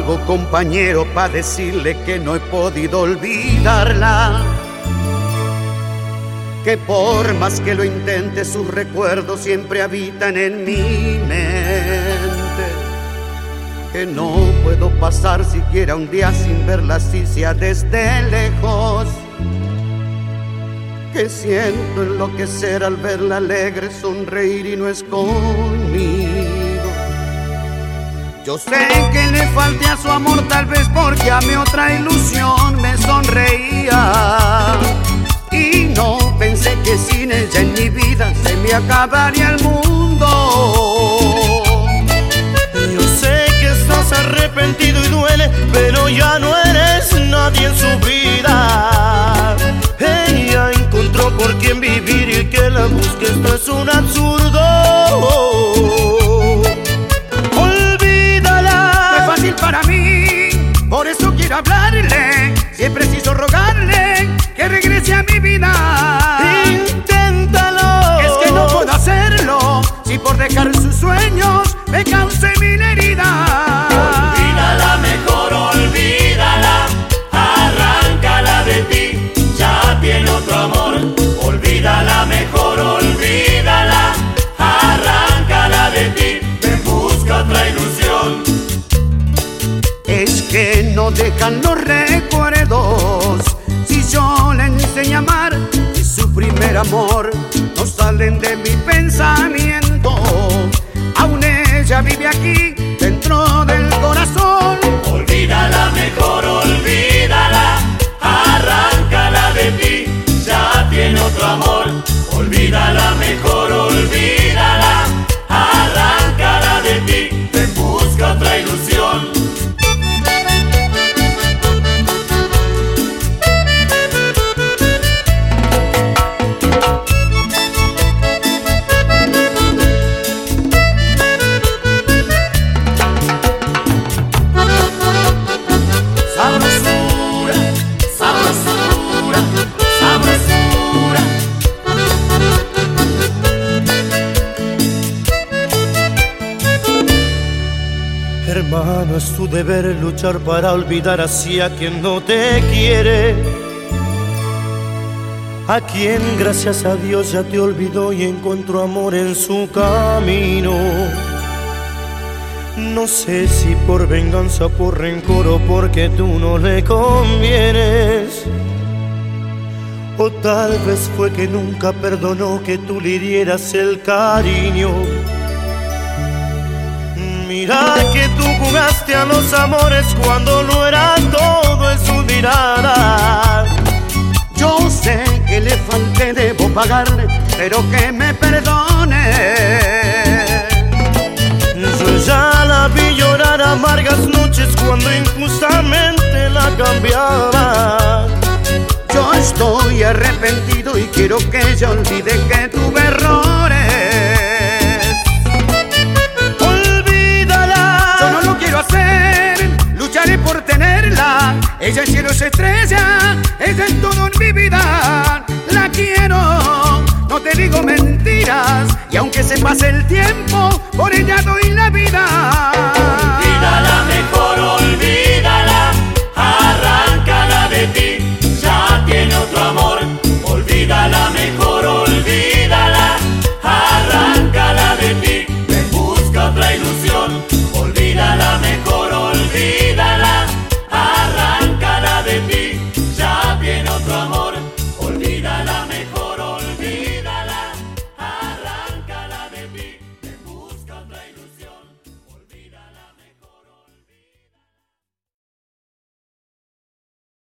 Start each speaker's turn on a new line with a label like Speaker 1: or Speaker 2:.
Speaker 1: hago, compañero, para decirle que no he podido olvidarla? Que por más que lo intente, sus recuerdos siempre habitan en mi mente. Que no puedo pasar siquiera un día sin verla, así sea desde lejos. Que siento enloquecer al verla alegre, sonreír y no es conmigo. Yo sé que le falté a su amor, tal vez porque a mi otra ilusión me sonreía. Y no pensé que sin ella en mi vida se me acabaría el mundo.
Speaker 2: Yo sé que estás arrepentido y duele, pero ya no eres nadie en su vida. Ella encontró por quien vivir y que la busques no es un absurdo. Olvídala.
Speaker 1: No es fácil para mí, por eso quiero hablarle. Si es preciso rogarle que regrese a mi vida.
Speaker 2: Inténtalo.
Speaker 1: Es que no puedo hacerlo si por dejar sus sueños me causé mil heridas.
Speaker 3: Olvídala, mejor olvídala, arráncala de ti, ya tiene otro amor. Olvídala, mejor olvídala, arráncala de ti, te busca otra ilusión.
Speaker 1: Es que no dejan los recuerdos, si yo le enseño a amar y su primer amor no salen de mi pensamiento. Aún ella vive aquí dentro del corazón.
Speaker 3: Olvídala, mejor olvídala, arráncala de ti, ya tiene otro amor. Olvídala, mejor olvídala, arráncala de ti, te busca otra ilusión.
Speaker 2: Hermano, es tu deber luchar para olvidar así a quien no te quiere, a quien gracias a Dios ya te olvidó y encontró amor en su camino. No sé si por venganza, por rencor o porque tú no le convienes, o tal vez fue que nunca perdonó que tú le dieras el cariño. Mira que tú jugaste a los amores cuando no era todo en su mirada.
Speaker 1: Yo sé que le falté, debo pagarle, pero que me perdone.
Speaker 2: Yo ya la vi llorar amargas noches cuando injustamente la cambiaba.
Speaker 1: Yo estoy arrepentido y quiero que ella olvide que tuve errores. Lucharé por tenerla, ella es cielo, es estrella, ella es todo en mi vida. La quiero, no te digo mentiras, y aunque se pase el tiempo, por ella doy la vida.